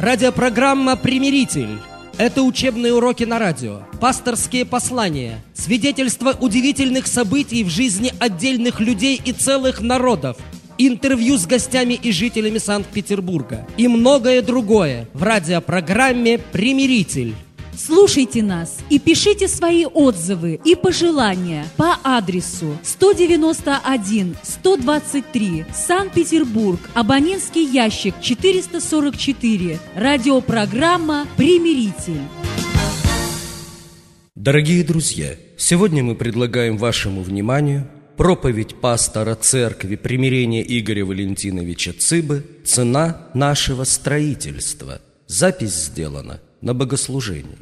Радиопрограмма «Примиритель». Это учебные уроки на радио, пасторские послания, свидетельства удивительных событий в жизни отдельных людей и целых народов, интервью с гостями и жителями Санкт-Петербурга и многое другое в радиопрограмме «Примиритель». Слушайте нас и пишите свои отзывы и пожелания по адресу 191-123, Санкт-Петербург, абонентский ящик 444, радиопрограмма «Примиритель». Дорогие друзья, сегодня мы предлагаем вашему вниманию проповедь пастора церкви примирения Игоря Валентиновича Цыбы «Цена нашего строительства». Запись сделана на богослужении.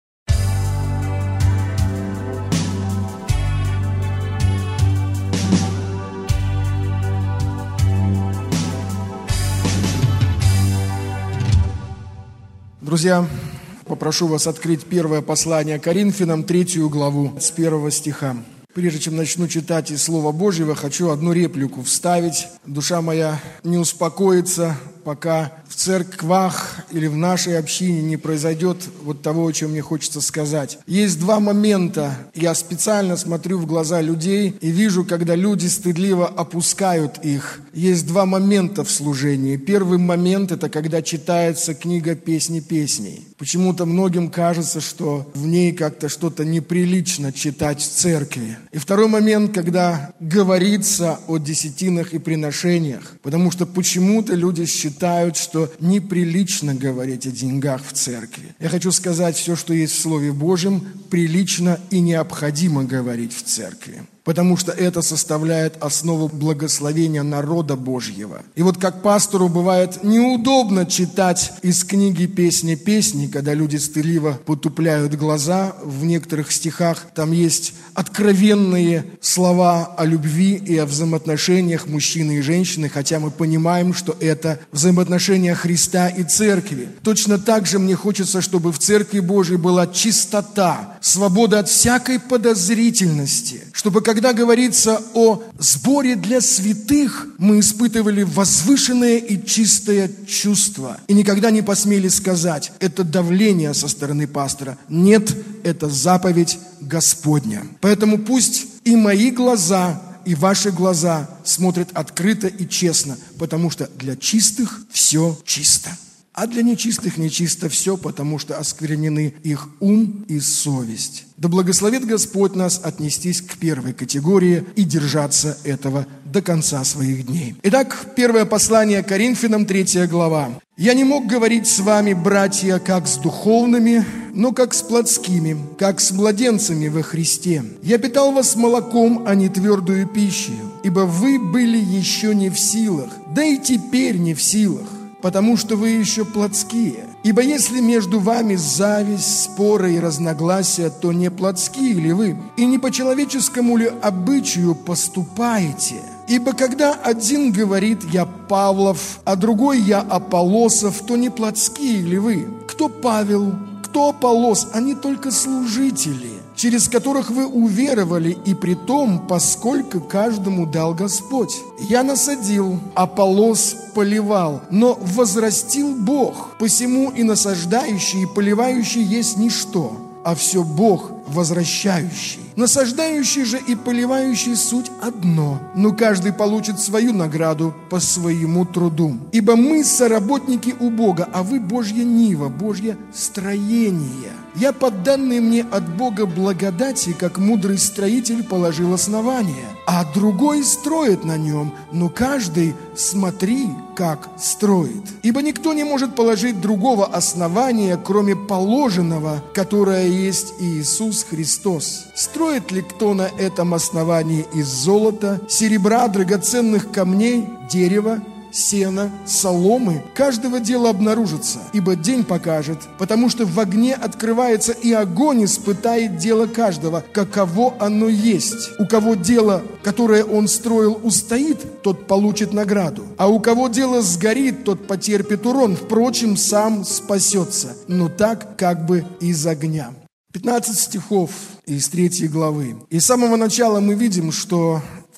Друзья, попрошу вас открыть первое послание Коринфянам, 3 главу, с 1 стиха. Прежде чем начну читать из Слова Божьего, хочу одну реплику вставить. Душа моя не успокоится, пока в церквах или в нашей общине не произойдет вот того, о чем мне хочется сказать. Есть два момента. Я специально смотрю в глаза людей и вижу, когда люди стыдливо опускают их. Есть два момента в служении. Первый момент – это когда читается книга «Песни песней». Почему-то многим кажется, что в ней как-то что-то неприлично читать в церкви. И второй момент, когда говорится о десятинах и приношениях, потому что почему-то люди считают, что неприлично говорить о деньгах в церкви. Я хочу сказать, все, что есть в Слове Божьем, прилично и необходимо говорить в церкви, потому что это составляет основу благословения народа Божьего. И вот как пастору бывает неудобно читать из книги «Песни песни», когда люди стыдливо потупляют глаза. В некоторых стихах там есть откровенные слова о любви и о взаимоотношениях мужчины и женщины, хотя мы понимаем, что это взаимоотношения Христа и церкви. Точно так же мне хочется, чтобы в церкви Божьей была чистота, свобода от всякой подозрительности, чтобы когда говорится о сборе для святых, мы испытывали возвышенное и чистое чувство. И никогда не посмели сказать, это давление со стороны пастора. Нет, это заповедь Господня. Поэтому пусть и мои глаза, и ваши глаза смотрят открыто и честно, потому что для чистых все чисто. А для нечистых нечисто все, потому что осквернены их ум и совесть. Да благословит Господь нас отнестись к первой категории и держаться этого до конца своих дней. Итак, первое послание Коринфянам, 3 глава. «Я не мог говорить с вами, братья, как с духовными, но как с плотскими, как с младенцами во Христе. Я питал вас молоком, а не твердую пищей, ибо вы были еще не в силах, да и теперь не в силах, потому что вы еще плотские. Ибо если между вами зависть, споры и разногласия, то не плотские ли вы? И не по человеческому ли обычаю поступаете? Ибо когда один говорит «я Павлов», а другой «я Аполлосов», то не плотские ли вы? Кто Павел, кто Аполлос? Они только служители, через которых вы уверовали, и при том, поскольку каждому дал Господь. Я насадил, Аполлос поливал, но возрастил Бог. Посему и насаждающий, и поливающий есть ничто, а все Бог возвращающий. Насаждающий же и поливающий суть одно, но каждый получит свою награду по своему труду. Ибо мы соработники у Бога, а вы Божья нива, Божье строение. Я под данной мне от Бога благодати, как мудрый строитель, положил основание, а другой строит на нем, но каждый смотри, как строит. Ибо никто не может положить другого основания, кроме положенного, которое есть Иисус Христос. Строит ли кто на этом основании из золота, серебра, драгоценных камней, дерева, сена, соломы? Каждого дела обнаружится, ибо день покажет, потому что в огне открывается, и огонь испытает дело каждого, каково оно есть. У кого дело, которое он строил, устоит, тот получит награду, а у кого дело сгорит, тот потерпит урон, впрочем, сам спасется, но так как бы из огня». 15 стихов из 3 главы. И с самого начала мы видим, что в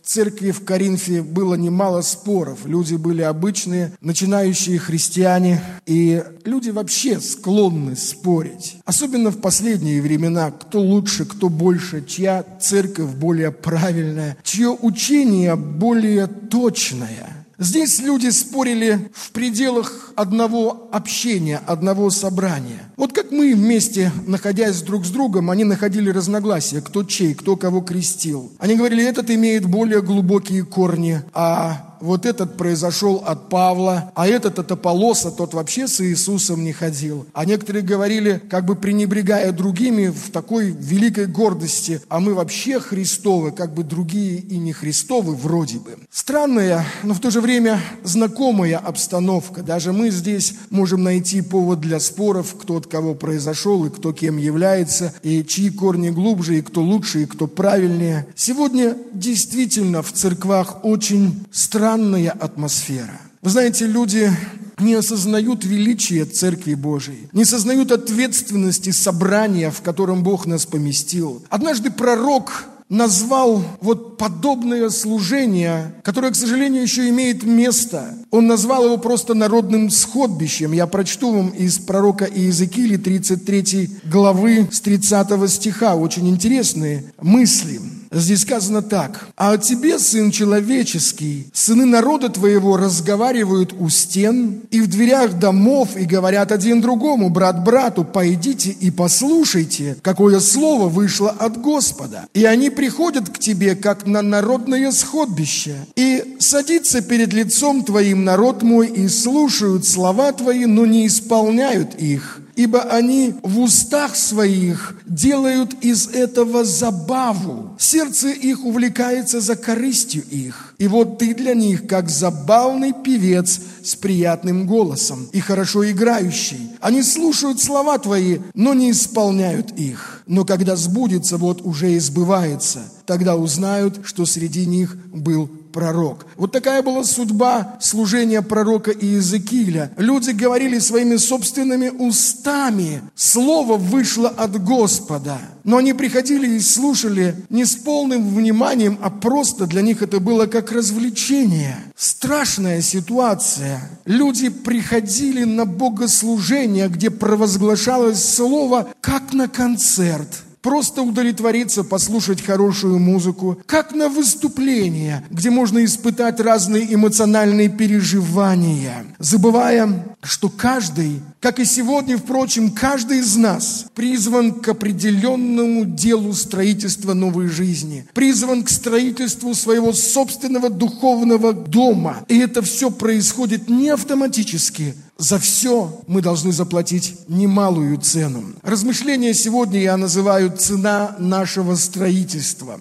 в церкви в Коринфе было немало споров. Люди были обычные, начинающие христиане, и люди вообще склонны спорить. Особенно в последние времена, кто лучше, кто больше, чья церковь более правильная, чье учение более точное. Здесь люди спорили в пределах одного общения, одного собрания. Вот как мы вместе, находясь друг с другом, они находили разногласия, кто чей, кто кого крестил. Они говорили, этот имеет более глубокие корни, а вот этот произошел от Павла, а этот от Аполлоса, тот вообще с Иисусом не ходил. А некоторые говорили, как бы пренебрегая другими в такой великой гордости, а мы вообще Христовы, как бы другие и не Христовы вроде бы. Странная, но в то же время знакомая обстановка. Даже мы здесь можем найти повод для споров, кто от кого произошел и кто кем является, и чьи корни глубже, и кто лучше, и кто правильнее. Сегодня действительно в церквах очень странная атмосфера. Вы знаете, люди не осознают величия Церкви Божией, не осознают ответственности собрания, в котором Бог нас поместил. Однажды пророк назвал вот подобное служение, которое, к сожалению, еще имеет место. Он назвал его просто народным сходбищем. Я прочту вам из пророка Иезекииля 33 главы с 30 стиха. Очень интересные мысли. Здесь сказано так. «А о тебе, сын человеческий, сыны народа твоего разговаривают у стен и в дверях домов, и говорят один другому, брат брату, пойдите и послушайте, какое слово вышло от Господа. И они приходят к тебе, как на народное сходбище, и садится перед лицом твоим народ мой, и слушают слова твои, но не исполняют их. Ибо они в устах своих делают из этого забаву. Сердце их увлекается за корыстью их. И вот ты для них, как забавный певец с приятным голосом и хорошо играющий. Они слушают слова твои, но не исполняют их. Но когда сбудется, вот уже и сбывается, тогда узнают, что среди них был пророк». Вот такая была судьба служения пророка Иезекииля. Люди говорили своими собственными устами. Слово вышло от Господа. Но они приходили и слушали не с полным вниманием, а просто для них это было как развлечение. Страшная ситуация. Люди приходили на богослужение, где провозглашалось слово, как на концерт. Просто удовлетвориться, послушать хорошую музыку, как на выступление, где можно испытать разные эмоциональные переживания, забывая, что каждый, как и сегодня, впрочем, каждый из нас призван к определенному делу строительства новой жизни, призван к строительству своего собственного духовного дома. И это все происходит не автоматически. За все мы должны заплатить немалую цену. Размышления сегодня я называю «Цена нашего строительства».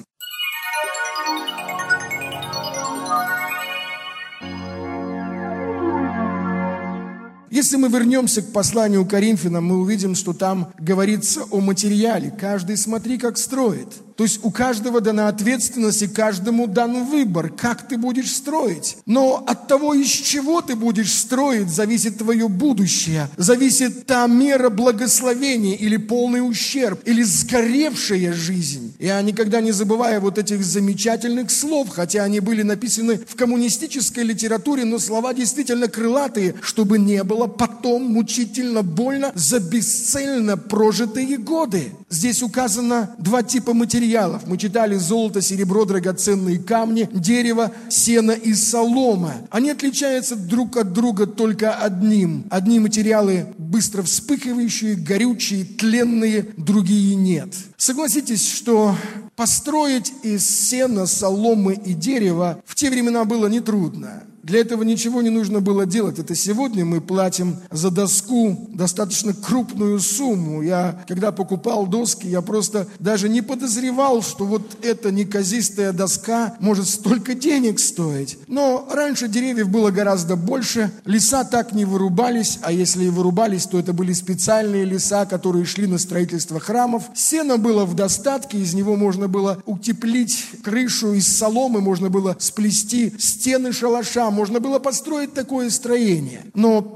Если мы вернемся к посланию к Коринфянам, мы увидим, что там говорится о материале. Каждый смотри, как строит. То есть у каждого дана ответственность, и каждому дан выбор, как ты будешь строить. Но от того, из чего ты будешь строить, зависит твое будущее. Зависит та мера благословения или полный ущерб, или сгоревшая жизнь. Я никогда не забываю вот этих замечательных слов, хотя они были написаны в коммунистической литературе, но слова действительно крылатые, чтобы не было потом мучительно больно за бесцельно прожитые годы. Здесь указано два типа материалов. Мы читали золото, серебро, драгоценные камни, дерево, сено и солома. Они отличаются друг от друга только одним. Одни материалы быстро вспыхивающие, горючие, тленные, другие нет. Согласитесь, что построить из сена, соломы и дерева в те времена было нетрудно. Для этого ничего не нужно было делать. Это сегодня мы платим за доску достаточно крупную сумму. Когда покупал доски, я просто даже не подозревал, что вот эта неказистая доска может столько денег стоить. Но раньше деревьев было гораздо больше. Леса так не вырубались, а если и вырубались, то это были специальные леса, которые шли на строительство храмов. Сено было в достатке, из него можно было утеплить крышу, из соломы можно было сплести стены шалаша, можно было построить такое строение. Но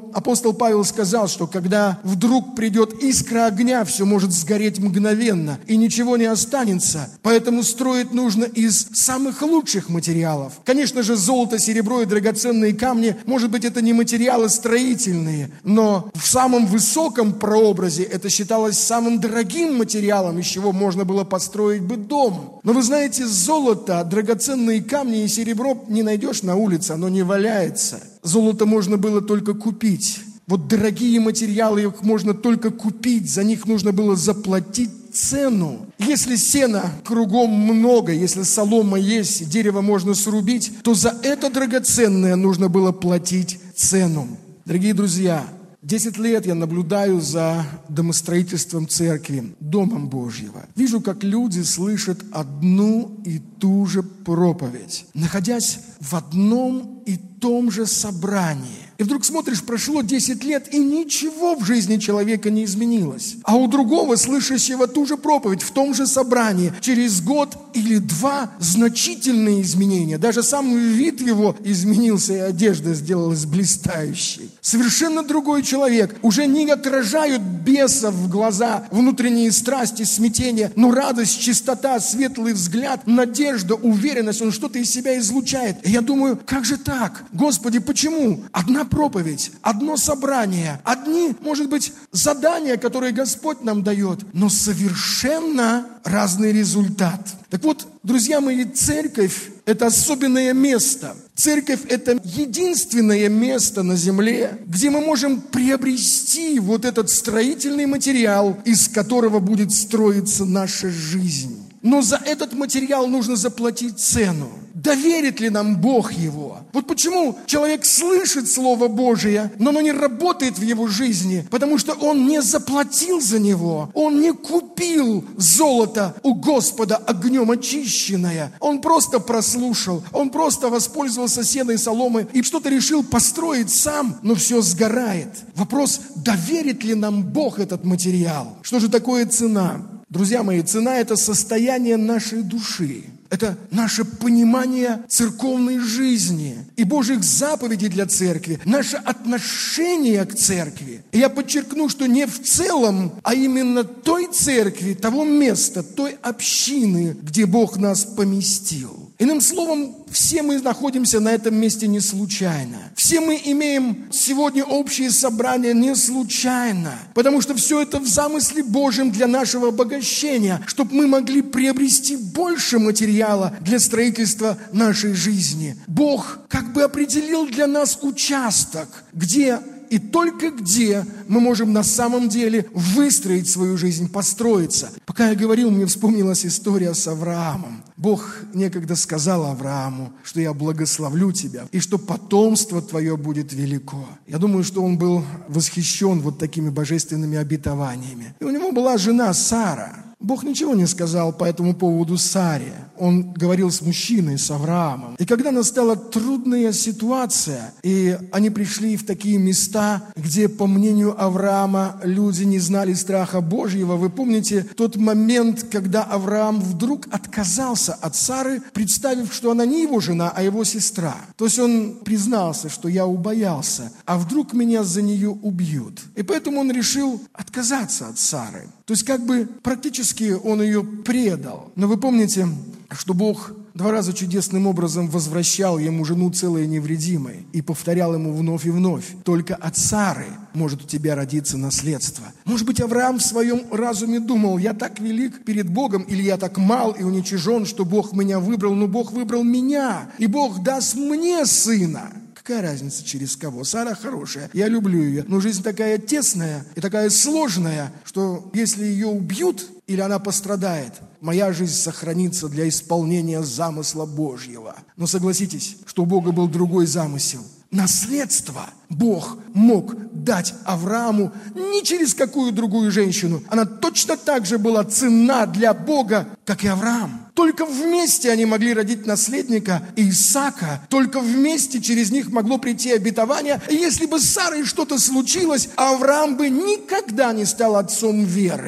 Но апостол Павел сказал, что когда вдруг придет искра огня, все может сгореть мгновенно, и ничего не останется. Поэтому строить нужно из самых лучших материалов. Конечно же, золото, серебро и драгоценные камни, может быть, это не материалы строительные, но в самом высоком прообразе это считалось самым дорогим материалом, из чего можно было построить бы дом. Но вы знаете, золото, драгоценные камни и серебро не найдешь на улице, оно не валяется. Золото можно было только купить. Вот дорогие материалы, их можно только купить, за них нужно было заплатить цену. Если сена кругом много, если солома есть, дерево можно срубить, то за это драгоценное нужно было платить цену. Дорогие друзья, 10 лет я наблюдаю за домостроительством церкви, Домом Божьего. Вижу, как люди слышат одну и ту же проповедь, находясь в одном и том же собрании. И вдруг смотришь, прошло 10 лет, и ничего в жизни человека не изменилось. А у другого, слышащего ту же проповедь в том же собрании, через год или два значительные изменения. Даже сам вид его изменился, и одежда сделалась блистающей. Совершенно другой человек. Уже не отражают бесов в глаза, внутренние страсти, смятение, но радость, чистота, светлый взгляд, надежда, уверенность, он что-то из себя излучает. И я думаю, как же так? Господи, почему? Одна проповедь, одно собрание, одни, может быть, задания, которые Господь нам дает, но совершенно разный результат. Так вот, друзья мои, церковь – это особенное место. Церковь – это единственное место на земле, где мы можем приобрести вот этот строительный материал, из которого будет строиться наша жизнь. Но за этот материал нужно заплатить цену. Доверит ли нам Бог его? Вот почему человек слышит Слово Божие, но оно не работает в его жизни, потому что он не заплатил за него, он не купил золото у Господа огнем очищенное, он просто прослушал, он просто воспользовался сеной, соломой и что-то решил построить сам, но все сгорает. Вопрос, доверит ли нам Бог этот материал? Что же такое цена? Друзья мои, цена – это состояние нашей души. Это наше понимание церковной жизни и Божьих заповедей для церкви, наше отношение к церкви. И я подчеркну, что не в целом, а именно той церкви, того места, той общины, где Бог нас поместил. Иным словом, все мы находимся на этом месте не случайно. Все мы имеем сегодня общее собрание не случайно, потому что все это в замысле Божьем для нашего обогащения, чтобы мы могли приобрести больше материала для строительства нашей жизни. Бог как бы определил для нас участок, где и только где мы можем на самом деле выстроить свою жизнь, построиться. Пока я говорил, мне вспомнилась история с Авраамом. Бог некогда сказал Аврааму, что я благословлю тебя, и что потомство твое будет велико. Я думаю, что он был восхищен вот такими божественными обетованиями. И у него была жена Сара. Бог ничего не сказал по этому поводу Саре. Он говорил с мужчиной, с Авраамом. И когда настала трудная ситуация, и они пришли в такие места, где, по мнению Авраама, люди не знали страха Божьего, вы помните тот момент, когда Авраам вдруг отказался от Сары, представив, что она не его жена, а его сестра. То есть он признался, что я убоялся, а вдруг меня за нее убьют. И поэтому он решил отказаться от Сары. То есть как бы практически он ее предал. Но вы помните, что Бог 2 раза чудесным образом возвращал ему жену целой и невредимой и повторял ему вновь и вновь: только от Сары может у тебя родиться наследство. Может быть, Авраам в своем разуме думал: я так велик перед Богом, или я так мал и уничижен, что Бог меня выбрал, но Бог выбрал меня, и Бог даст мне сына. Какая разница, через кого? Сара хорошая, я люблю ее. Но жизнь такая тесная и такая сложная, что если ее убьют или она пострадает, моя жизнь сохранится для исполнения замысла Божьего. Но согласитесь, что у Бога был другой замысел. Наследство Бог мог дать Аврааму не через какую другую женщину. Она точно так же была ценна для Бога, как и Авраам. Только вместе они могли родить наследника Исаака. Только вместе через них могло прийти обетование. И если бы с Сарой что-то случилось, Авраам бы никогда не стал отцом веры.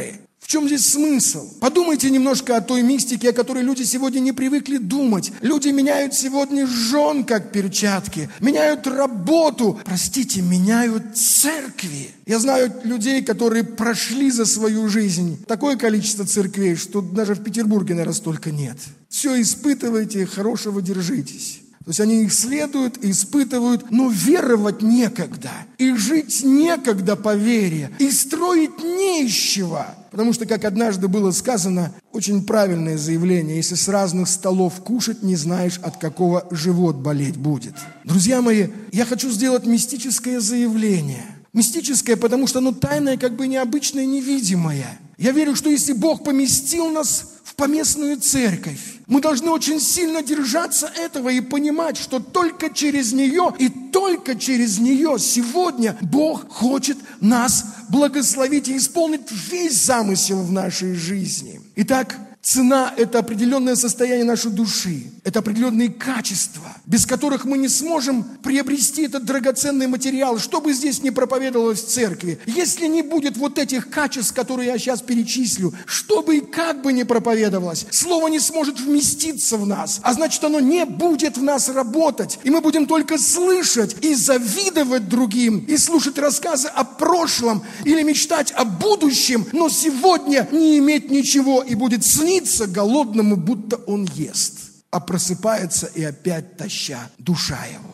В чем здесь смысл? Подумайте немножко о той мистике, о которой люди сегодня не привыкли думать. Люди меняют сегодня жен, как перчатки, меняют работу, меняют церкви. Я знаю людей, которые прошли за свою жизнь такое количество церквей, что даже в Петербурге, наверное, столько нет. Все испытывайте, хорошего держитесь. То есть они их следуют, испытывают, но веровать некогда, и жить некогда по вере, и строить не из чего. Потому что, как однажды было сказано, очень правильное заявление: если с разных столов кушать, не знаешь, от какого живот болеть будет. Друзья мои, я хочу сделать мистическое заявление. Мистическое, потому что оно тайное, как бы необычное, невидимое. Я верю, что если Бог поместил нас в поместную церковь, мы должны очень сильно держаться этого и понимать, что только через нее и только через нее сегодня Бог хочет нас благословить и исполнить весь замысел в нашей жизни. Итак, цена – это определенное состояние нашей души, это определенные качества, без которых мы не сможем приобрести этот драгоценный материал, что бы здесь ни проповедовалось в церкви. Если не будет вот этих качеств, которые я сейчас перечислю, что бы и как бы ни проповедовалось, слово не сможет вместиться в нас, а значит, оно не будет в нас работать, и мы будем только слышать и завидовать другим, и слушать рассказы о прошлом или мечтать о будущем, но сегодня не иметь ничего, и будет сниться голодному, будто он ест, а просыпается и опять таща душа его.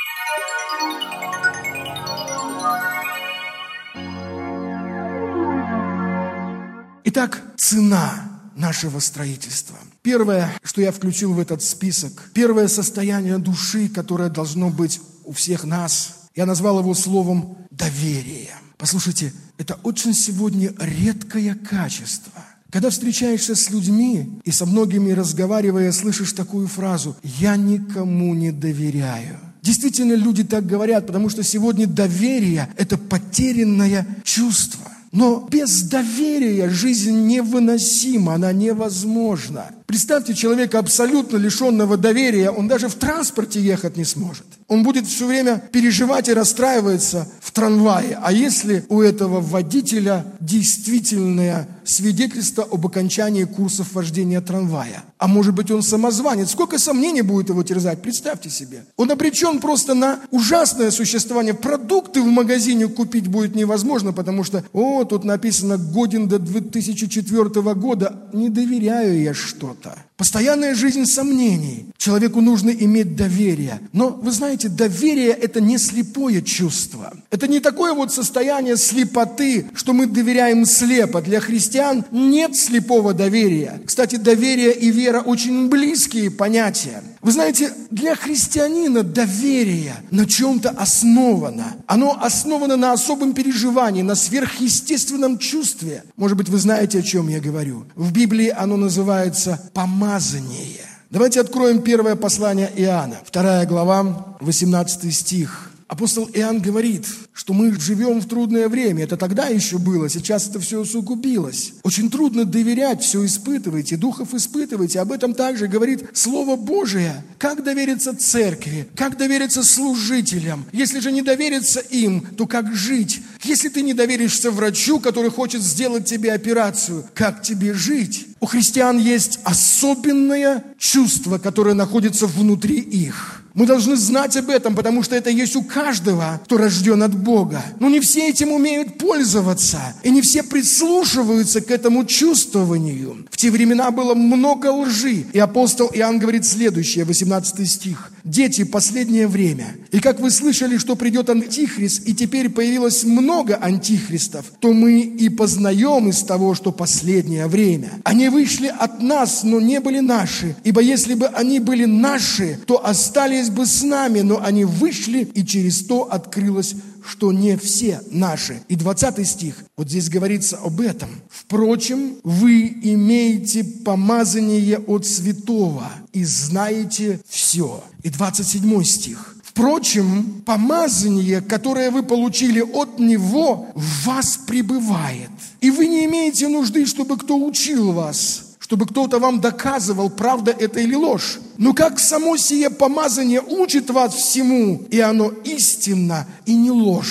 Итак, цена нашего строительства. Первое, что я включил в этот список, первое состояние души, которое должно быть у всех нас, я назвал его словом «доверие». Послушайте, это очень сегодня редкое качество. Когда встречаешься с людьми и со многими разговаривая, слышишь такую фразу: «Я никому не доверяю». Действительно, люди так говорят, потому что сегодня доверие – это потерянное чувство. Но без доверия жизнь невыносима, она невозможна. Представьте человека абсолютно лишенного доверия, он даже в транспорте ехать не сможет. Он будет все время переживать и расстраиваться в трамвае. А если у этого водителя действительное свидетельство об окончании курсов вождения трамвая? А может быть, он самозванец? Сколько сомнений будет его терзать? Представьте себе. Он обречен просто на ужасное существование. Продукты в магазине купить будет невозможно, потому что, тут написано «годен до 2004 года». Не доверяю я что-то. Постоянная жизнь сомнений. Человеку нужно иметь доверие. Но, вы знаете, доверие – это не слепое чувство. Это не такое вот состояние слепоты, что мы доверяем слепо. Для христиан нет слепого доверия. Кстати, доверие и вера – очень близкие понятия. Вы знаете, для христианина доверие на чем-то основано. Оно основано на особом переживании, на сверхъестественном чувстве. Может быть, вы знаете, о чем я говорю. В Библии оно называется помазание. Давайте откроем первое послание Иоанна, 2 глава, 18 стих. Апостол Иоанн говорит, что мы живем в трудное время. Это тогда еще было, сейчас это все усугубилось. Очень трудно доверять, все испытывайте, духов испытывайте. Об этом также говорит Слово Божие. Как довериться церкви, как довериться служителям? Если же не довериться им, то как жить? Если ты не доверишься врачу, который хочет сделать тебе операцию, как тебе жить? У христиан есть особенное чувство, которое находится внутри их. Мы должны знать об этом, потому что это есть у каждого, кто рожден от Бога. Но не все этим умеют пользоваться, и не все прислушиваются к этому чувствованию. В те времена было много лжи, и апостол Иоанн говорит следующее, 18 стих. «Дети, последнее время, и как вы слышали, что придет антихрист, и теперь появилось много антихристов, то мы и познаем из того, что последнее время. Они вышли от нас, но не были наши, ибо если бы они были наши, то остались бы с нами, но они вышли, и через то открылось, что не все наши». И 20 стих, вот здесь говорится об этом. «Впрочем, вы имеете помазание от святого и знаете все». И 27 стих. «Впрочем, помазание, которое вы получили от Него, в вас пребывает. И вы не имеете нужды, чтобы кто учил вас, чтобы кто-то вам доказывал, правда это или ложь. Но как само сие помазание учит вас всему, и оно истинно и не ложно».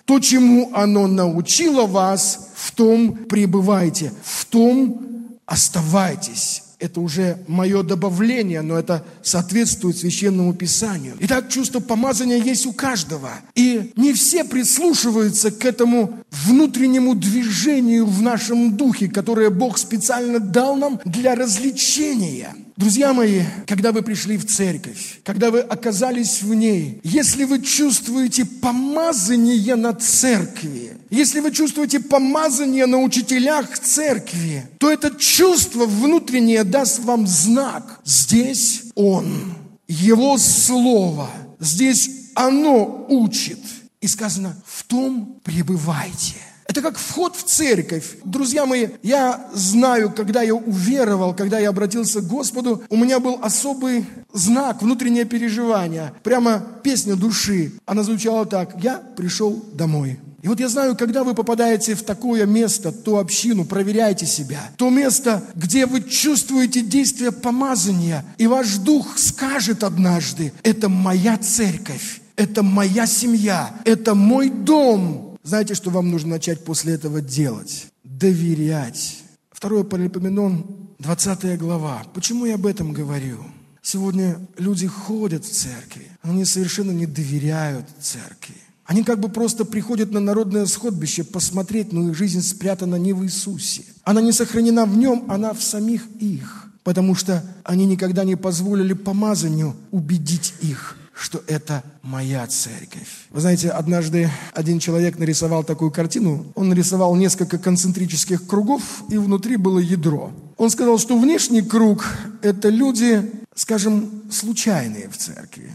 То, чему оно научило вас, в том пребывайте, в том оставайтесь. Это уже мое добавление, но это соответствует Священному Писанию. Итак, чувство помазания есть у каждого. И не все прислушиваются к этому внутреннему движению в нашем духе, которое Бог специально дал нам для развлечения. Друзья мои, когда вы пришли в церковь, когда вы оказались в ней, если вы чувствуете помазание на церкви, если вы чувствуете помазание на учителях церкви, то это чувство внутреннее даст вам знак. Здесь Он, Его Слово, здесь оно учит. И сказано, в том пребывайте. Это как вход в церковь. Друзья мои, я знаю, когда я уверовал, когда я обратился к Господу, у меня был особый знак, внутреннее переживание. Прямо песня души. Она звучала так: «Я пришел домой». И вот я знаю, когда вы попадаете в такое место, ту общину, проверяйте себя. То место, где вы чувствуете действие помазания, и ваш дух скажет однажды: «Это моя церковь, это моя семья, это мой дом». Знаете, что вам нужно начать после этого делать? Доверять. 2 Паралипоменон, 20 глава. Почему я об этом говорю? Сегодня люди ходят в церкви, но они совершенно не доверяют церкви. Они как бы просто приходят на народное сходбище посмотреть, но их жизнь спрятана не в Иисусе. Она не сохранена в Нем, она в самих их. Потому что они никогда не позволили помазанию убедить их, что это моя церковь. Вы знаете, однажды один человек нарисовал такую картину. Он нарисовал несколько концентрических кругов, и внутри было ядро. Он сказал, что внешний круг – это люди, скажем, случайные в церкви.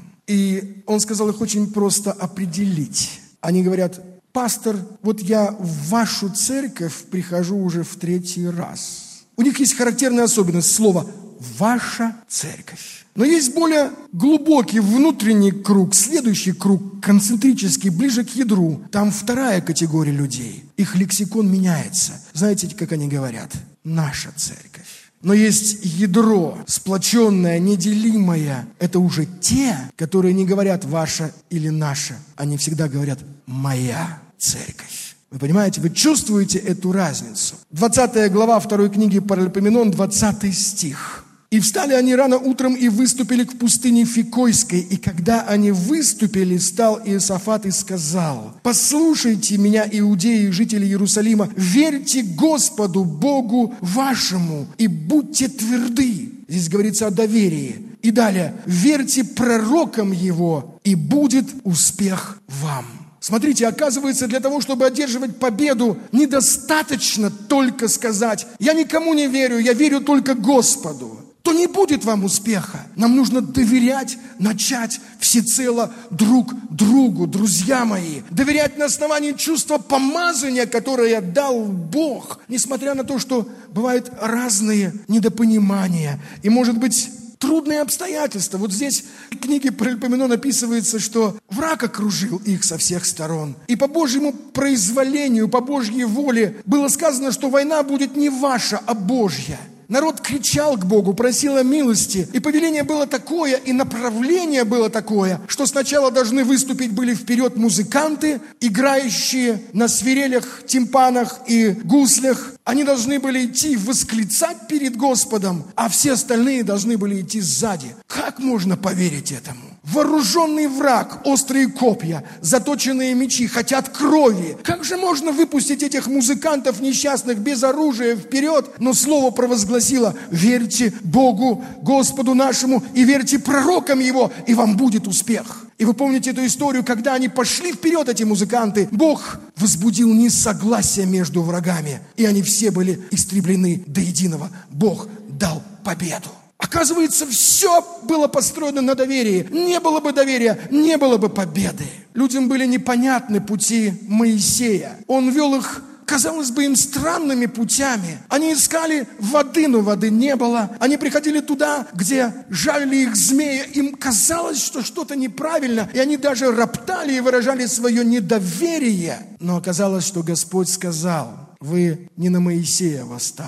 И он сказал, их очень просто определить. Они говорят: «Пастор, вот я в вашу церковь прихожу уже в 3-й раз». У них есть характерная особенность слова «ваша церковь». Но есть более глубокий внутренний круг, следующий круг, концентрический, ближе к ядру. Там 2-я категория людей. Их лексикон меняется. Знаете, как они говорят? «Наша церковь». Но есть ядро, сплоченное, неделимое. Это уже те, которые не говорят «ваша» или «наша». Они всегда говорят «моя церковь». Вы понимаете, вы чувствуете эту разницу. 20 глава 2 книги Паралипоменон, 20 стих. «И встали они рано утром и выступили к пустыне Фикойской. И когда они выступили, стал Иосафат и сказал: послушайте меня, иудеи и жители Иерусалима, верьте Господу, Богу вашему, и будьте тверды». Здесь говорится о доверии. И далее: верьте пророкам Его, и будет успех вам. Смотрите, оказывается, для того, чтобы одерживать победу, недостаточно только сказать: я никому не верю, я верю только Господу. То не будет вам успеха. Нам нужно доверять, начать всецело друг другу, друзья мои. Доверять на основании чувства помазания, которое дал Бог. Несмотря на то, что бывают разные недопонимания и, может быть, трудные обстоятельства. Вот здесь в книге Паралипоменон описывается, что враг окружил их со всех сторон. И по Божьему произволению, по Божьей воле было сказано, что война будет не ваша, а Божья. Народ кричал к Богу, просил о милости. И повеление было такое, и направление было такое, что сначала должны выступить были вперед музыканты, играющие на свирелях, тимпанах и гуслях. Они должны были идти восклицать перед Господом, а все остальные должны были идти сзади. Как можно поверить этому? Вооруженный враг, острые копья, заточенные мечи, хотят крови. Как же можно выпустить этих музыкантов несчастных без оружия вперед? Но слово провозгласило: верьте Богу, Господу нашему, и верьте пророкам Его, и вам будет успех. И вы помните эту историю, когда они пошли вперед, эти музыканты, Бог возбудил несогласие между врагами, и они все были истреблены до единого. Бог дал победу. Оказывается, все было построено на доверии. Не было бы доверия, не было бы победы. Людям были непонятны пути Моисея. Он вел их, казалось бы, им странными путями. Они искали воды, но воды не было. Они приходили туда, где жалили их змеи. Им казалось, что что-то неправильно. И они даже роптали и выражали свое недоверие. Но оказалось, что Господь сказал: вы не на Моисея восстали,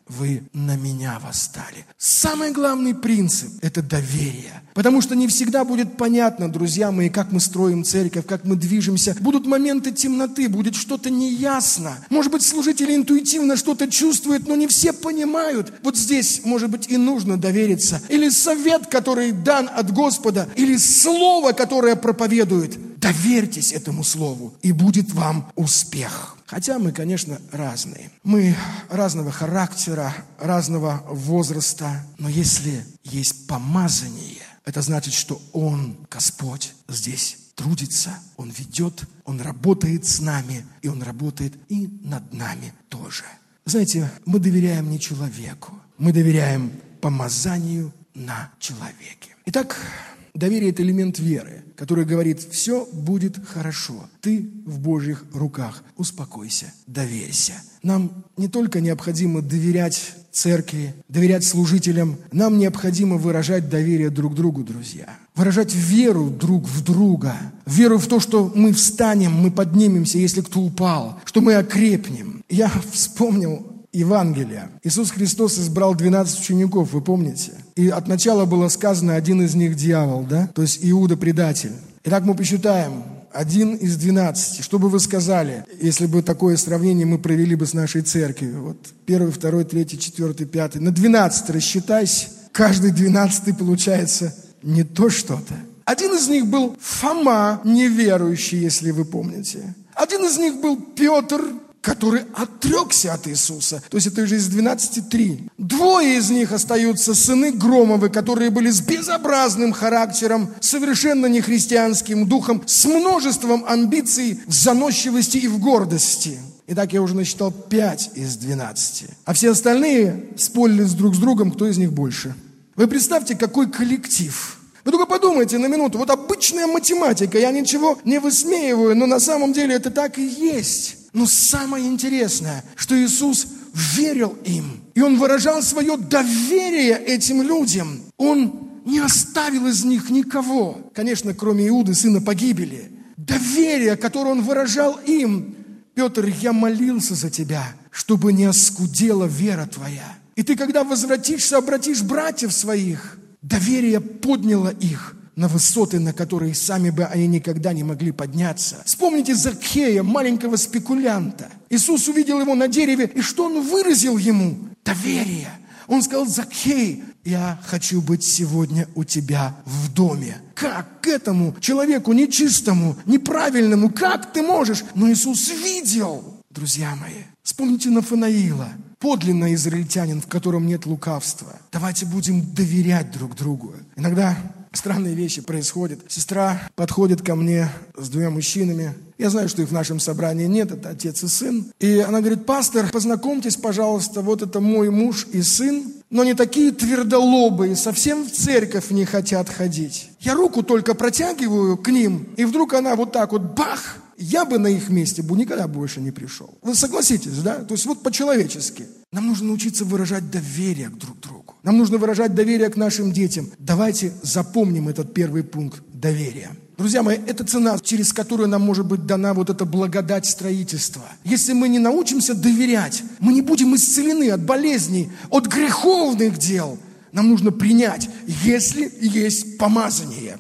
вы на меня восстали. Самый главный принцип – это доверие. Потому что не всегда будет понятно, друзья мои, как мы строим церковь, как мы движемся. Будут моменты темноты, будет что-то неясно. Может быть, служители интуитивно что-то чувствуют, но не все понимают. Вот здесь, может быть, и нужно довериться. Или совет, который дан от Господа, или слово, которое проповедует. Доверьтесь этому слову, и будет вам успех. Хотя мы, конечно, разные. Мы разного характера, разного возраста. Но если есть помазание, это значит, что Он, Господь, здесь трудится, Он ведет, Он работает с нами, и Он работает и над нами тоже. Знаете, мы доверяем не человеку, мы доверяем помазанию на человеке. Итак, доверие – это элемент веры, который говорит: все будет хорошо, ты в Божьих руках, успокойся, доверься. Нам не только необходимо доверять церкви, доверять служителям, нам необходимо выражать доверие друг другу, друзья. Выражать веру друг в друга, веру в то, что мы встанем, мы поднимемся, если кто упал, что мы окрепнем. Я вспомнил Евангелие. Иисус Христос избрал 12 учеников, вы помните? И от начала было сказано: один из них дьявол, да? То есть Иуда предатель. Итак, мы посчитаем. 1 из 12. Что бы вы сказали, если бы такое сравнение мы провели бы с нашей церковью? Вот 1, 2, 3, 4, 5. На 12 рассчитайся. Каждый 12 получается не то что-то. Один из них был Фома, неверующий, если вы помните. Один из них был Петр, который отрекся от Иисуса. То есть это уже из 12 3. 2 из них остаются сыны Громовы, которые были с безобразным характером, совершенно нехристианским духом, с множеством амбиций в заносчивости и в гордости. Итак, я уже насчитал 5 из 12. А все остальные спорили друг с другом, кто из них больше. Вы представьте, какой коллектив. Вы только подумайте на минуту. Вот обычная математика, я ничего не высмеиваю, но на самом деле это так и есть. Но самое интересное, что Иисус верил им. И Он выражал свое доверие этим людям. Он не оставил из них никого. Конечно, кроме Иуды, сына погибели. Доверие, которое Он выражал им. Петр, я молился за тебя, чтобы не оскудела вера твоя. И ты, когда возвратишься, обратишь братьев своих. Доверие подняло их на высоты, на которые сами бы они никогда не могли подняться. Вспомните Закхея, маленького спекулянта. Иисус увидел его на дереве, и что Он выразил ему? Доверие. Он сказал: Закхей, я хочу быть сегодня у тебя в доме. Как к этому человеку нечистому, неправильному, как ты можешь? Но Иисус видел, друзья мои. Вспомните Нафанаила, подлинно израильтянин, в котором нет лукавства. Давайте будем доверять друг другу. Иногда странные вещи происходят. Сестра подходит ко мне с 2 мужчинами. Я знаю, что их в нашем собрании нет, это отец и сын. И она говорит: пастор, познакомьтесь, пожалуйста, вот это мой муж и сын, но не такие твердолобые, совсем в церковь не хотят ходить. Я руку только протягиваю к ним, и вдруг она вот так вот бах! Я бы на их месте никогда больше не пришел. Вы согласитесь, да? То есть вот по-человечески. Нам нужно научиться выражать доверие друг к другу. Нам нужно выражать доверие к нашим детям. Давайте запомним этот первый пункт – доверие. Друзья мои, это цена, через которую нам может быть дана вот эта благодать строительства. Если мы не научимся доверять, мы не будем исцелены от болезней, от греховных дел. Нам нужно принять, если есть помазание.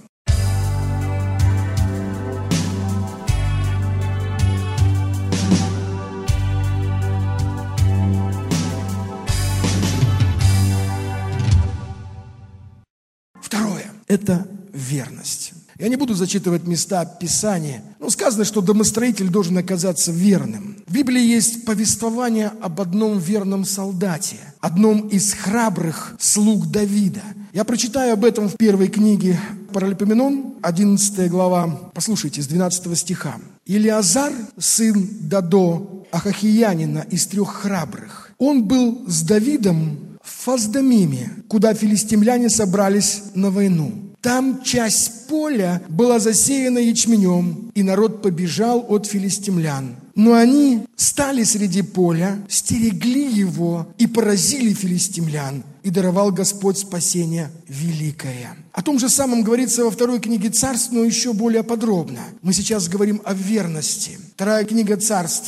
Второе – это верность. Я не буду зачитывать места Писания, но сказано, что домостроитель должен оказаться верным. В Библии есть повествование об одном верном солдате, одном из храбрых слуг Давида. Я прочитаю об этом в первой книге Паралипоменон, 11 глава. Послушайте, с 12 стиха. «Илиазар, сын Додо, Ахахиянина, из 3 храбрых. Он был с Давидом в Фаздамиме, куда филистимляне собрались на войну. Там часть поля была засеяна ячменем, и народ побежал от филистимлян. Но они стали среди поля, стерегли его и поразили филистимлян, и даровал Господь спасение великое. О том же самом говорится во второй книге Царств, но еще более подробно. Мы сейчас говорим о верности. Вторая книга Царств,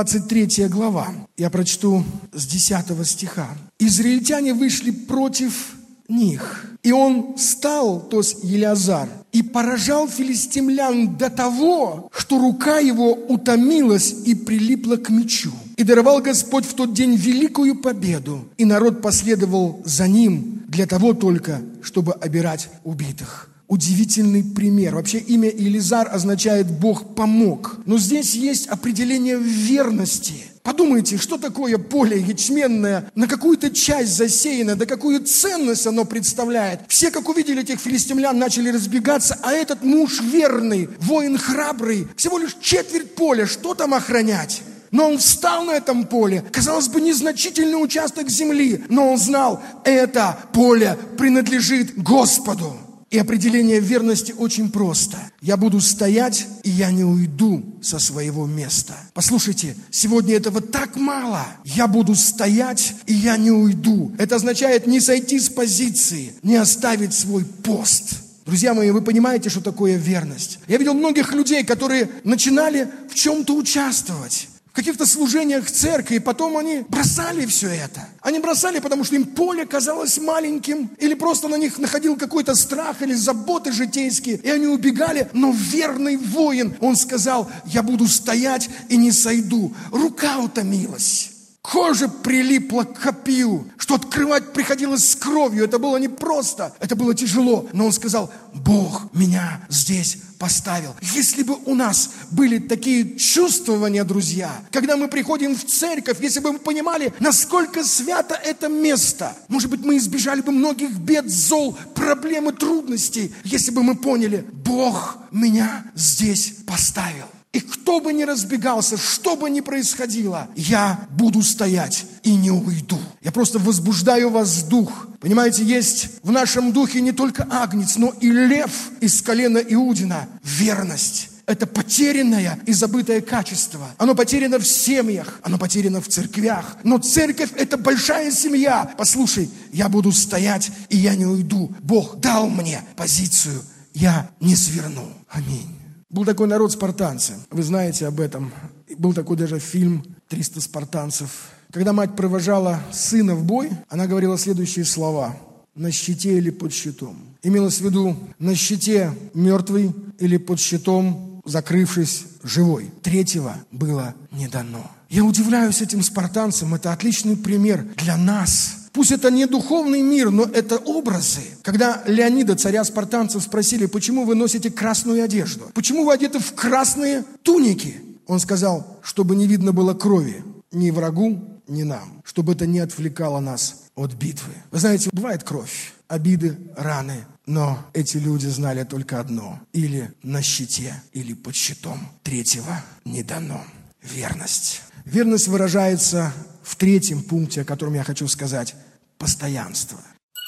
23 глава. Я прочту с 10 стиха. «Израильтяне вышли против них, и он встал, то есть Елиазар, и поражал филистимлян до того, что рука его утомилась и прилипла к мечу. И даровал Господь в тот день великую победу, и народ последовал за ним для того только, чтобы обирать убитых». Удивительный пример. Вообще имя Елизар означает «Бог помог». Но здесь есть определение верности. Подумайте, что такое поле ячменное, на какую-то часть засеяно, да какую ценность оно представляет. Все, как увидели этих филистимлян, начали разбегаться, а этот муж верный, воин храбрый, всего лишь четверть поля, что там охранять? Но он встал на этом поле, казалось бы, незначительный участок земли, но он знал, это поле принадлежит Господу. И определение верности очень просто. Я буду стоять, и я не уйду со своего места. Послушайте, сегодня этого так мало. Я буду стоять, и я не уйду. Это означает не сойти с позиции, не оставить свой пост. Друзья мои, вы понимаете, что такое верность? Я видел многих людей, которые начинали в чем-то участвовать. В каких-то служениях церкви, и потом они бросали все это. Они бросали, потому что им поле казалось маленьким, или просто на них находил какой-то страх, или заботы житейские, и они убегали. Но верный воин, он сказал, я буду стоять и не сойду. Рука утомилась. Кожа прилипла к копью, что открывать приходилось с кровью. Это было непросто, это было тяжело. Но он сказал, Бог меня здесь поставил. Если бы у нас были такие чувствования, друзья, когда мы приходим в церковь, если бы мы понимали, насколько свято это место, может быть, мы избежали бы многих бед, зол, проблем и трудностей, если бы мы поняли, Бог меня здесь поставил. И кто бы ни разбегался, что бы ни происходило, я буду стоять и не уйду. Я просто возбуждаю вас в дух. Понимаете, есть в нашем духе не только агнец, но и лев из колена Иудина. Верность. Это потерянное и забытое качество. Оно потеряно в семьях, оно потеряно в церквях. Но церковь – это большая семья. Послушай, я буду стоять, и я не уйду. Бог дал мне позицию, я не сверну. Аминь. Был такой народ спартанцы, вы знаете об этом. Был такой даже фильм «300 спартанцев». Когда мать провожала сына в бой, она говорила следующие слова: «На щите или под щитом». Имелось в виду на щите мертвый или под щитом, закрывшись, живой. Третьего было не дано. Я удивляюсь этим спартанцам, это отличный пример для нас. Пусть это не духовный мир, но это образы. Когда Леонида, царя спартанцев, спросили, почему вы носите красную одежду? Почему вы одеты в красные туники? Он сказал, чтобы не видно было крови ни врагу, ни нам. Чтобы это не отвлекало нас от битвы. Вы знаете, бывает кровь, обиды, раны. Но эти люди знали только одно. Или на щите, или под щитом. Третьего не дано. Верность. Верность выражается в третьем пункте, о котором я хочу сказать. Постоянство.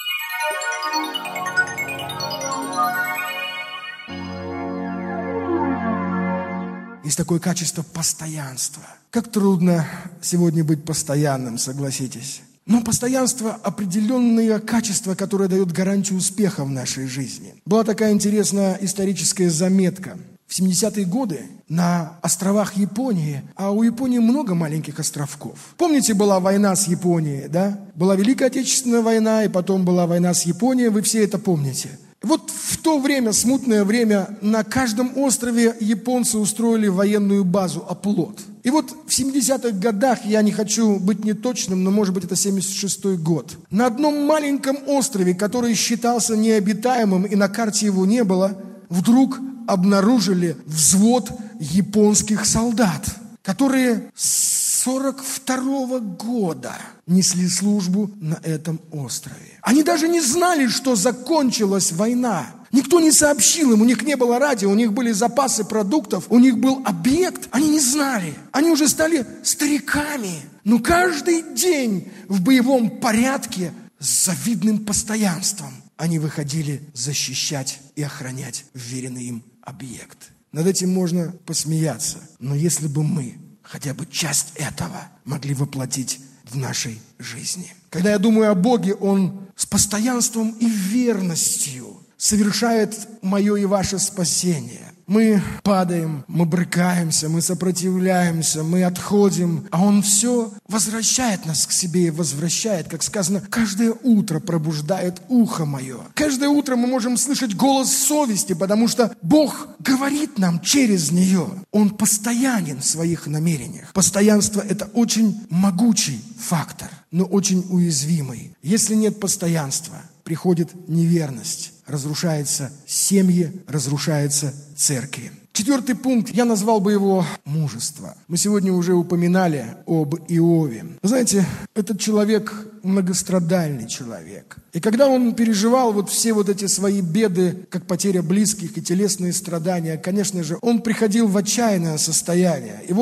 Есть такое качество постоянства. Как трудно сегодня быть постоянным, согласитесь. Но постоянство – определенное качество, которое дает гарантию успеха в нашей жизни. Была такая интересная историческая заметка. В 70-е годы на островах Японии, а у Японии много маленьких островков. Помните, была война с Японией, да? Была Великая Отечественная война, и потом была война с Японией, вы все это помните. Вот в то время, смутное время, на каждом острове японцы устроили военную базу, оплот. И вот в 70-х годах, я не хочу быть неточным, но может быть это 76-й год, на одном маленьком острове, который считался необитаемым и на карте его не было, вдруг обнаружили взвод японских солдат, которые с 42-го года несли службу на этом острове. Они даже не знали, что закончилась война. Никто не сообщил им, у них не было радио, у них были запасы продуктов, у них был объект, они не знали. Они уже стали стариками, но каждый день в боевом порядке с завидным постоянством они выходили защищать и охранять вверенный им объект. Над этим можно посмеяться, но если бы мы хотя бы часть этого могли воплотить в нашей жизни. Когда я думаю о Боге, Он с постоянством и верностью совершает мое и ваше спасение. Мы падаем, мы брыкаемся, мы сопротивляемся, мы отходим, а Он все возвращает нас к себе и возвращает, как сказано, каждое утро пробуждает ухо мое. Каждое утро мы можем слышать голос совести, потому что Бог говорит нам через нее. Он постоянен в своих намерениях. Постоянство – это очень могучий фактор, но очень уязвимый. Если нет постоянства, приходит неверность, разрушаются семьи, разрушаются церкви. 4 пункт, я назвал бы его мужество. Мы сегодня уже упоминали об Иове. Вы знаете, этот человек многострадальный человек. И когда он переживал все эти свои беды, как потеря близких и телесные страдания, конечно же, он приходил в отчаянное состояние. И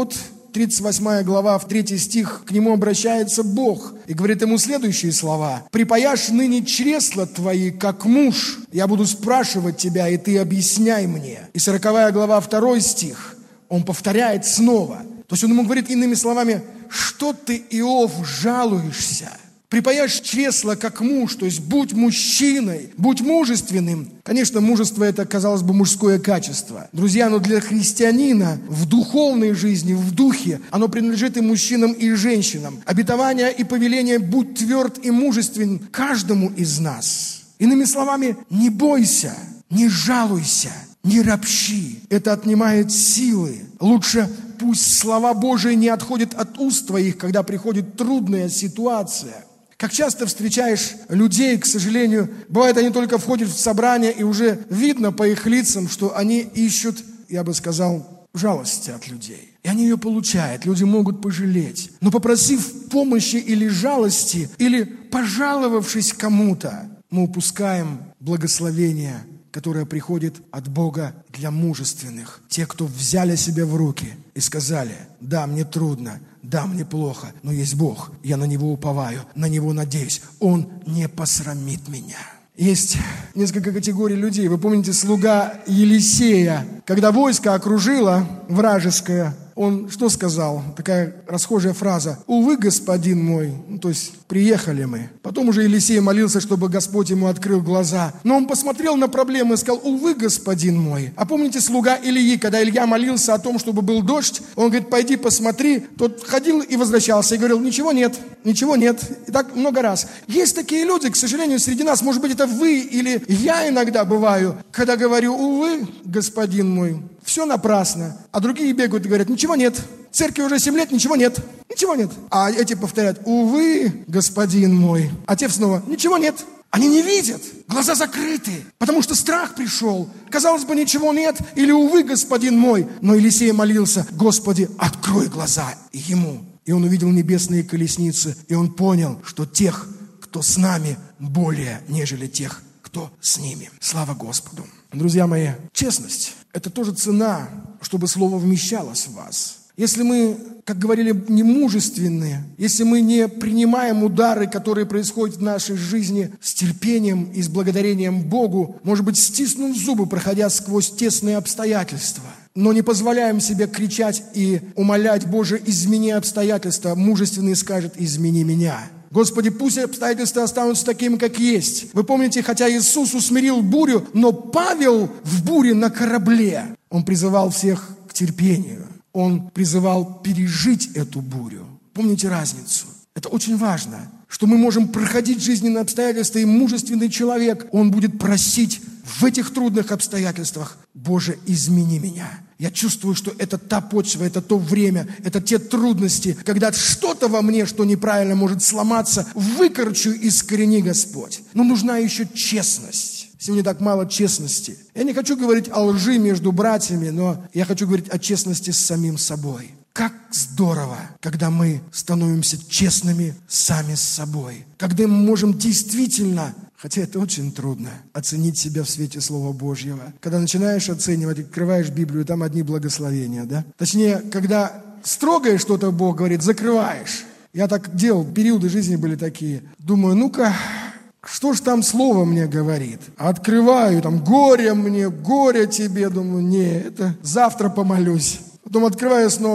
38 глава, в 3 стих, к нему обращается Бог и говорит ему следующие слова. «Припаяшь ныне чресла твои, как муж, я буду спрашивать тебя, и ты объясняй мне». И 40 глава, 2 стих, он повторяет снова. То есть он ему говорит иными словами, что ты, Иов, жалуешься? Припаяшь чресла, как муж, то есть будь мужчиной, будь мужественным. Конечно, мужество – это, казалось бы, мужское качество. Друзья, но для христианина в духовной жизни, в духе, оно принадлежит и мужчинам, и женщинам. Обетование и повеление «будь тверд и мужествен» каждому из нас. Иными словами, не бойся, не жалуйся, не ропщи. Это отнимает силы. Лучше пусть слова Божии не отходят от уст твоих, когда приходит трудная ситуация. Как часто встречаешь людей, к сожалению, бывает, они только входят в собрание, и уже видно по их лицам, что они ищут, я бы сказал, жалости от людей. И они ее получают, люди могут пожалеть. Но попросив помощи или жалости, или пожаловавшись кому-то, мы упускаем благословение, которое приходит от Бога для мужественных. Те, кто взяли себя в руки и сказали, да, мне трудно, да, мне плохо, но есть Бог, я на Него уповаю, на Него надеюсь, Он не посрамит меня. Есть несколько категорий людей. Вы помните, слуга Елисея, когда войско окружило вражеское, он что сказал? Такая расхожая фраза. «Увы, господин мой». То есть, приехали мы. Потом уже Елисей молился, чтобы Господь ему открыл глаза. Но он посмотрел на проблемы и сказал, «Увы, господин мой». А помните слуга Илии, когда Илья молился о том, чтобы был дождь, он говорит, «Пойди посмотри». Тот ходил и возвращался и говорил, «Ничего нет, ничего нет». И так много раз. Есть такие люди, к сожалению, среди нас. Может быть, это вы или я иногда бываю, когда говорю, «Увы, господин мой». Все напрасно. А другие бегают и говорят, ничего нет. В церкви уже 7 лет, ничего нет. Ничего нет. А эти повторяют, увы, господин мой. А те снова, ничего нет. Они не видят. Глаза закрыты. Потому что страх пришел. Казалось бы, ничего нет. Или увы, господин мой. Но Елисей молился, Господи, открой глаза ему. И он увидел небесные колесницы. И он понял, что тех, кто с нами, более, нежели тех, кто с ними. Слава Господу. Друзья мои, честность – это тоже цена, чтобы слово вмещалось в вас. Если мы, как говорили, не мужественные, если мы не принимаем удары, которые происходят в нашей жизни с терпением и с благодарением Богу, может быть, стиснув зубы, проходя сквозь тесные обстоятельства, но не позволяем себе кричать и умолять, Боже, измени обстоятельства, мужественный скажет, измени меня. Господи, пусть обстоятельства останутся такими, как есть. Вы помните, хотя Иисус усмирил бурю, но Павел в буре на корабле, он призывал всех к терпению. Он призывал пережить эту бурю. Помните разницу? Это очень важно, что мы можем проходить жизненные обстоятельства, и мужественный человек, он будет просить в этих трудных обстоятельствах, Боже, измени меня. Я чувствую, что это та почва, это то время, это те трудности, когда что-то во мне, что неправильно может сломаться, выкорчу из корени, Господь. Но нужна еще честность. Сегодня так мало честности. Я не хочу говорить о лжи между братьями, но я хочу говорить о честности с самим собой. Как здорово, когда мы становимся честными сами с собой. Когда мы можем действительно, хотя это очень трудно, оценить себя в свете Слова Божьего. Когда начинаешь оценивать, открываешь Библию, там одни благословения, да? Точнее, когда строгое что-то Бог говорит, закрываешь. Я так делал, периоды жизни были такие. Думаю, ну-ка, что ж там Слово мне говорит? Открываю, там, горе мне, горе тебе. Думаю, не, это завтра помолюсь. Потом открываю снова,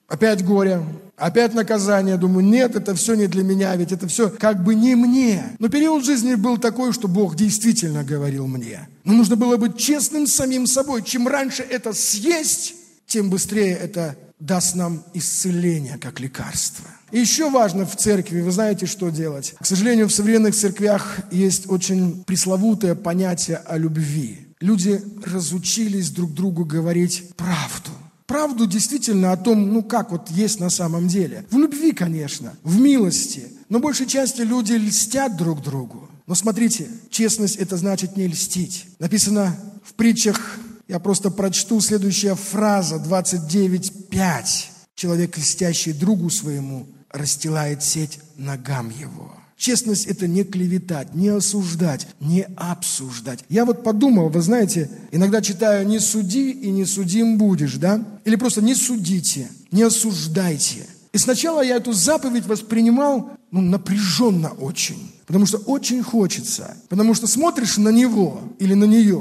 опять горе, опять наказание. Думаю, нет, это все не для меня, ведь это все как бы не мне. Но период жизни был такой, что Бог действительно говорил мне. Но нужно было быть честным с самим собой. Чем раньше это съесть, тем быстрее это даст нам исцеление как лекарство. И еще важно в церкви, вы знаете, что делать. К сожалению, в современных церквях есть очень пресловутое понятие о любви. Люди разучились друг другу говорить правду. Правду действительно о том, как вот есть на самом деле. В любви, конечно, в милости. Но большей части люди льстят друг другу. Но смотрите, честность – это значит не льстить. Написано в притчах, я просто прочту следующая фраза, 29:5. Человек, льстящий другу своему, расстилает сеть ногам его. Честность – это не клеветать, не осуждать, не обсуждать. Я вот подумал, вы знаете, иногда читаю «не суди и не судим будешь», да? Или просто «не судите, не осуждайте». И сначала я эту заповедь воспринимал напряженно очень, потому что очень хочется, потому что смотришь на него или на нее,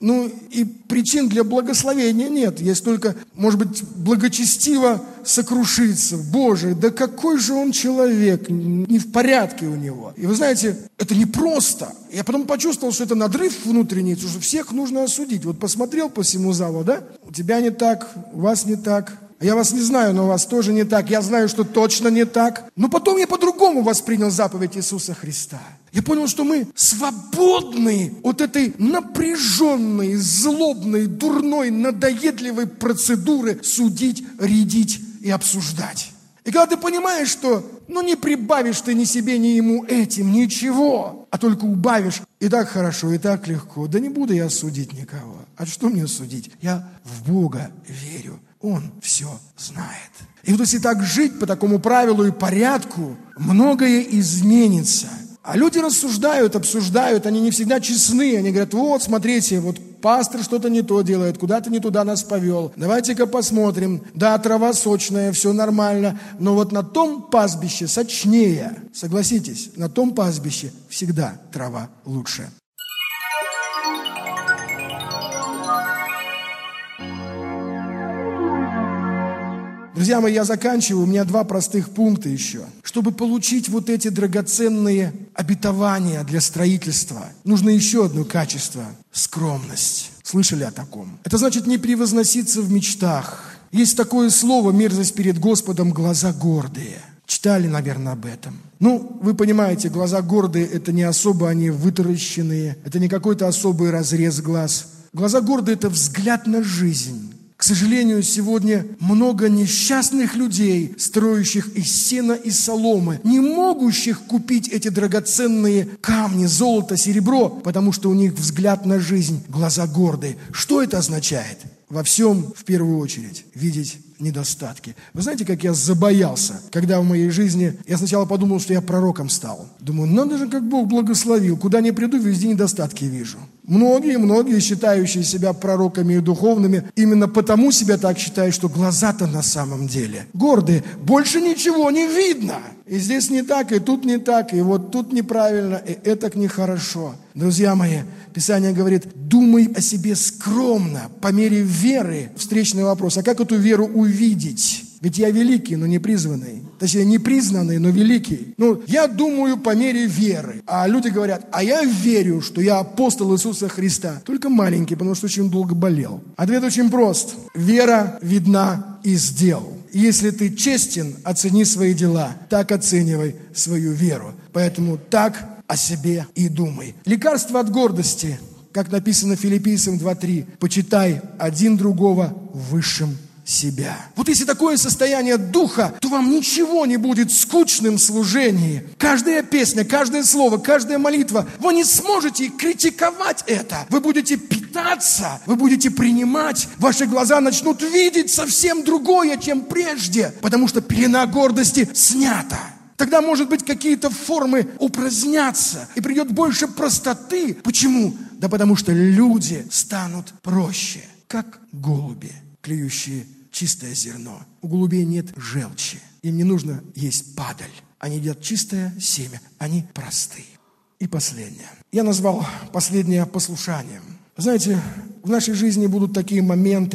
и причин для благословения нет. Есть только, может быть, благочестиво сокрушиться. Боже, да какой же он человек, не в порядке у него. И вы знаете, это непросто. Я потом почувствовал, что это надрыв внутренний, что всех нужно осудить. Вот посмотрел по всему залу, да? У тебя не так, у вас не так. Я вас не знаю, но у вас тоже не так. Я знаю, что точно не так. Но потом я по-другому воспринял заповедь Иисуса Христа. Я понял, что мы свободны от этой напряженной, злобной, дурной, надоедливой процедуры судить, рядить и обсуждать. И когда ты понимаешь, что не прибавишь ты ни себе, ни ему этим ничего, а только убавишь, и так хорошо, и так легко. Да не буду я судить никого. А что мне судить? Я в Бога верю. Он все знает. И вот если так жить по такому правилу и порядку, многое изменится. А люди рассуждают, обсуждают, они не всегда честны. Они говорят, вот, смотрите, вот пастор что-то не то делает, куда-то не туда нас повел. Давайте-ка посмотрим. Да, трава сочная, все нормально, но вот на том пастбище сочнее. Согласитесь, на том пастбище всегда трава лучше. Друзья мои, я заканчиваю. У меня 2 простых пункта еще. Чтобы получить вот эти драгоценные обетования для строительства, нужно еще одно качество – скромность. Слышали о таком? Это значит не превозноситься в мечтах. Есть такое слово «мерзость перед Господом, глаза гордые». Читали, наверное, об этом. Вы понимаете, глаза гордые – это не особо они вытаращенные, это не какой-то особый разрез глаз. Глаза гордые – это взгляд на жизнь. К сожалению, сегодня много несчастных людей, строящих из сена и соломы, не могущих купить эти драгоценные камни, золото, серебро, потому что у них взгляд на жизнь, глаза гордые. Что это означает? Во всем, в первую очередь, видеть недостатки. Вы знаете, как я забоялся, когда в моей жизни я сначала подумал, что я пророком стал. Думаю, надо же, как Бог благословил. Куда ни приду, везде недостатки вижу. Многие, считающие себя пророками и духовными, именно потому себя так считают, что глаза-то на самом деле гордые. Больше ничего не видно. И здесь не так, и тут не так, и вот тут неправильно, и это нехорошо. Друзья мои, Писание говорит, думай о себе скромно, по мере веры. Встречный вопрос, а как эту веру увидеть? Ведь я великий, но не призванный. Точнее, не признанный, но великий. Я думаю по мере веры. А люди говорят, а я верю, что я апостол Иисуса Христа. Только маленький, потому что очень долго болел. Ответ очень прост. Вера видна из дел. Если ты честен, оцени свои дела. Так оценивай свою веру. Поэтому так о себе и думай. Лекарство от гордости, как написано Филиппийцам 2:3. Почитай один другого высшим себя. Вот если такое состояние духа, то вам ничего не будет скучным в служении. Каждая песня, каждое слово, каждая молитва, вы не сможете критиковать это. Вы будете питаться, вы будете принимать, ваши глаза начнут видеть совсем другое, чем прежде, потому что пелена гордости снята. Тогда, может быть, какие-то формы упразднятся, и придет больше простоты. Почему? Да потому что люди станут проще, как голуби, клюющие чистое зерно. У голубей нет желчи. Им не нужно есть падаль. Они едят чистое семя. Они простые. И последнее. Я назвал последнее послушанием. Знаете, в нашей жизни будут такие моменты,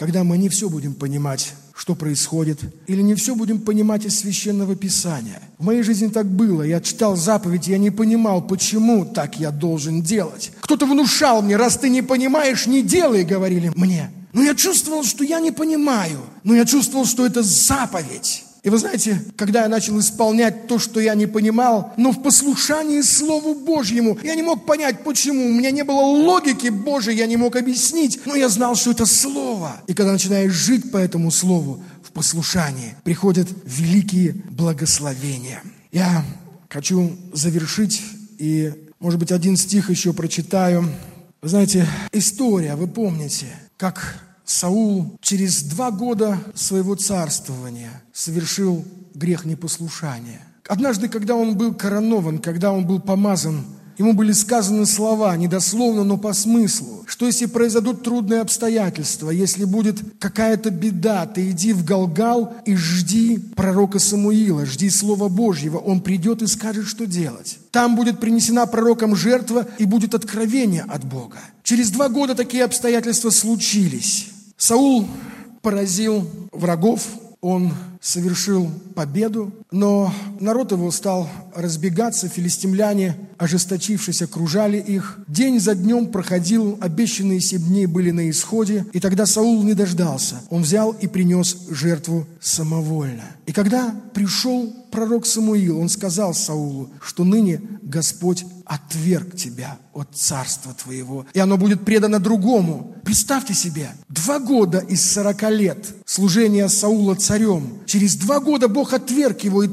когда мы не все будем понимать, что происходит, или не все будем понимать из Священного Писания. В моей жизни так было. Я читал заповедь, я не понимал, почему так я должен делать. Кто-то внушал мне: раз ты не понимаешь, не делай, говорили мне. Но я чувствовал, что я не понимаю. Но я чувствовал, что это заповедь. И вы знаете, когда я начал исполнять то, что я не понимал, но в послушании Слову Божьему, я не мог понять, почему. У меня не было логики Божией, я не мог объяснить, но я знал, что это Слово. И когда начинаешь жить по этому Слову, в послушании, приходят великие благословения. Я хочу завершить, и, может быть, один стих еще прочитаю. Вы знаете, история, вы помните, как Саул через 2 года своего царствования совершил грех непослушания. Однажды, когда он был коронован, когда он был помазан, ему были сказаны слова, не дословно, но по смыслу, что если произойдут трудные обстоятельства, если будет какая-то беда, ты иди в Галгал и жди пророка Самуила, жди Слова Божьего, он придет и скажет, что делать. Там будет принесена пророком жертва и будет откровение от Бога. Через 2 года такие обстоятельства случились. Саул поразил врагов, он совершил победу, но народ его стал разбегаться, филистимляне, ожесточившись, окружали их. День за днем проходил, обещанные 7 дней были на исходе, и тогда Саул не дождался. Он взял и принес жертву самовольно. И когда пришел пророк Самуил, он сказал Саулу, что ныне Господь отверг тебя от царства твоего, и оно будет предано другому. Представьте себе, 2 года из 40 лет служения Саула царем, через 2 года Бог отверг его, и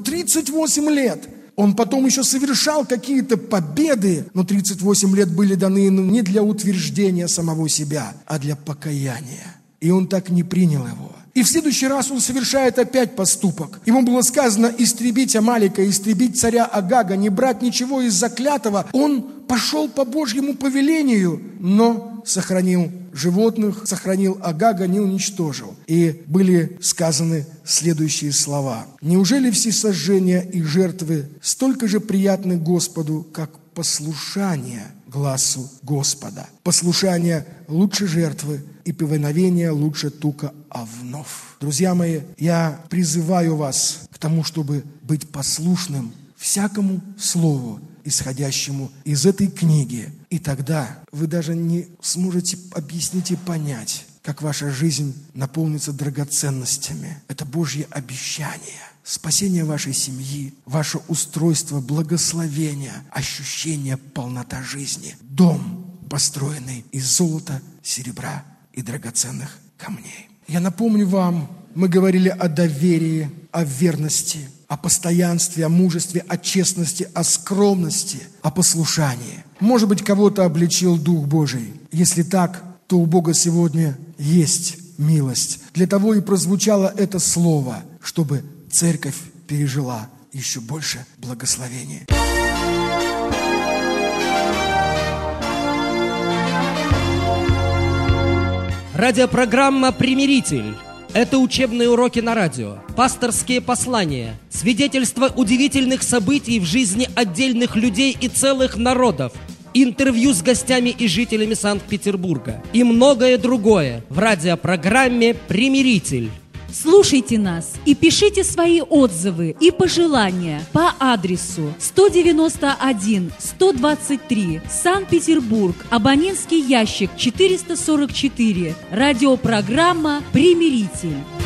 38 лет он потом еще совершал какие-то победы, но 38 лет были даны не для утверждения самого себя, а для покаяния. И он так не принял его. И в следующий раз он совершает опять поступок. Ему было сказано истребить Амалика, истребить царя Агага, не брать ничего из заклятого. Он пошел по Божьему повелению, но сохранил животных, сохранил Агага, не уничтожил. И были сказаны следующие слова. «Неужели всесожжения и жертвы столько же приятны Господу, как послушание гласу Господа? Послушание лучше жертвы, и повиновение лучше тука овнов». Друзья мои, я призываю вас к тому, чтобы быть послушным всякому слову, исходящему из этой книги. И тогда вы даже не сможете объяснить и понять, как ваша жизнь наполнится драгоценностями. Это Божье обещание. Спасение вашей семьи, ваше устройство, благословение, ощущение полнота жизни. Дом, построенный из золота, серебра и драгоценных камней. Я напомню вам, мы говорили о доверии, о верности, о постоянстве, о мужестве, о честности, о скромности, о послушании. Может быть, кого-то обличил Дух Божий. Если так, то у Бога сегодня есть милость. Для того и прозвучало это слово, чтобы церковь пережила еще больше благословения. Радиопрограмма «Примиритель». Это учебные уроки на радио, пасторские послания, свидетельства удивительных событий в жизни отдельных людей и целых народов, интервью с гостями и жителями Санкт-Петербурга и многое другое в радиопрограмме «Примиритель». Слушайте нас и пишите свои отзывы и пожелания по адресу 191-123, Санкт-Петербург, абонентский ящик 444, радиопрограмма «Примиритель».